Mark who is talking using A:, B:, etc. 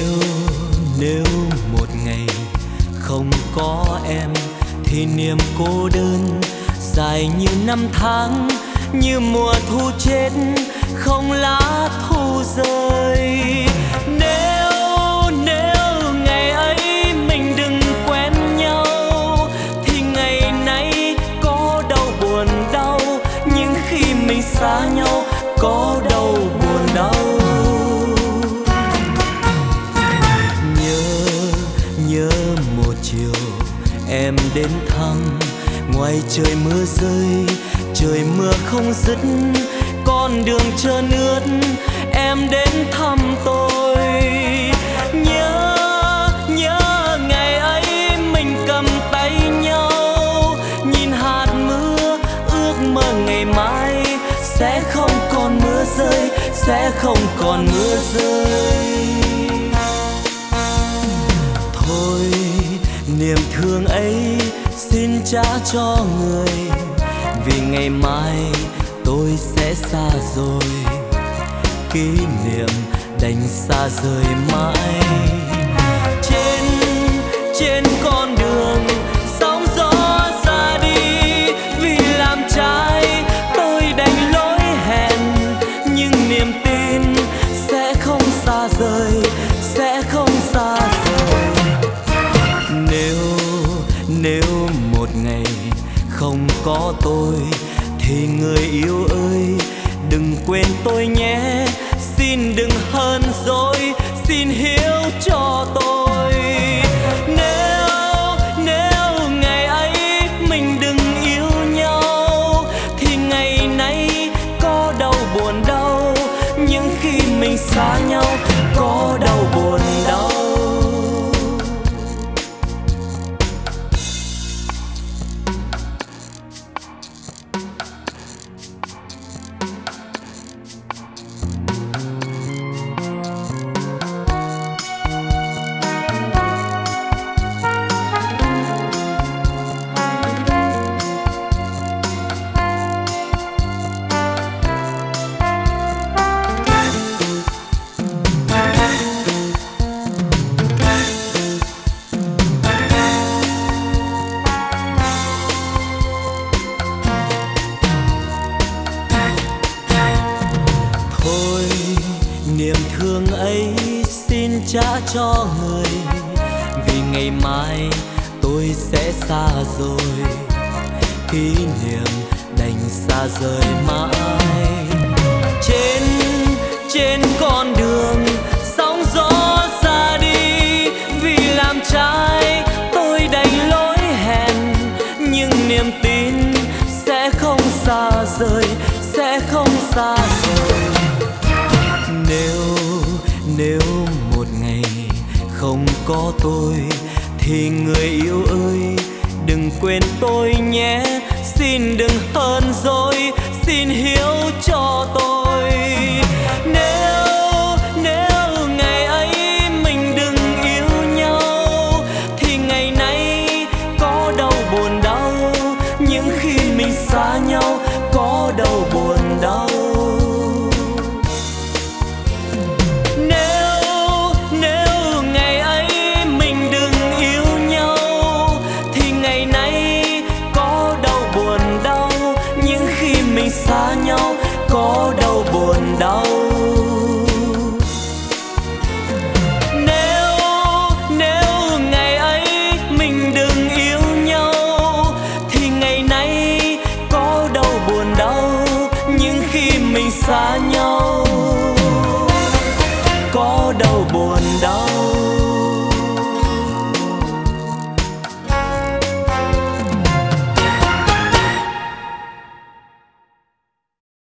A: Nếu một ngày không có em thì niềm cô đơn dài như năm tháng, như mùa thu chết không lá thu rơi. Nếu ngày ấy mình đừng quen nhau thì ngày nay có đâu buồn đau, nhưng khi mình xa nhau có đâu buồn đau. Nhớ một chiều em đến thăm, ngoài trời mưa rơi, trời mưa không dứt, con đường trơn ướt, em đến thăm tôi. Nhớ ngày ấy mình cầm tay nhau, nhìn hạt mưa ước mơ ngày mai sẽ không còn mưa rơi, sẽ không còn mưa rơi. Thôi niềm thương ấy xin trả cho người, vì ngày mai tôi sẽ xa rồi, kỷ niệm đành xa rời mãi. Trên con đường sóng gió xa đi, vì làm trái tôi đành lỗi hẹn, nhưng niềm tin sẽ không xa rời, sẽ không xa rời. Nếu một ngày không có tôi thì người yêu ơi đừng quên tôi nhé, xin đừng hờn dỗi, xin hiểu cho tôi. Nếu ngày ấy mình đừng yêu nhau thì ngày nay có đâu buồn đau, nhưng khi mình xa nhau có đâu buồn đau. Niềm thương ấy xin trả cho người, vì ngày mai tôi sẽ xa rồi, kỷ niệm đành xa rời mãi. Trên con đường sóng gió xa đi, vì làm trái tôi đành lỗi hẹn, nhưng niềm tin sẽ không xa rời, sẽ không xa rời. Nếu một ngày không có tôi thì người yêu ơi đừng quên tôi nhé, xin đừng hờn dỗi, xin hiểu cho tôi. Nếu ngày ấy mình đừng yêu nhau thì ngày nay có đâu buồn đau, nhưng khi mình xa nhau có đâu buồn đau. Nếu ngày ấy mình đừng yêu nhau thì ngày nay có đâu buồn đau, nhưng khi mình xa nhau có đâu buồn đau. Nếu ngày ấy mình đừng yêu nhau thì ngày nay có đâu buồn đau, nhưng khi mình xa nhau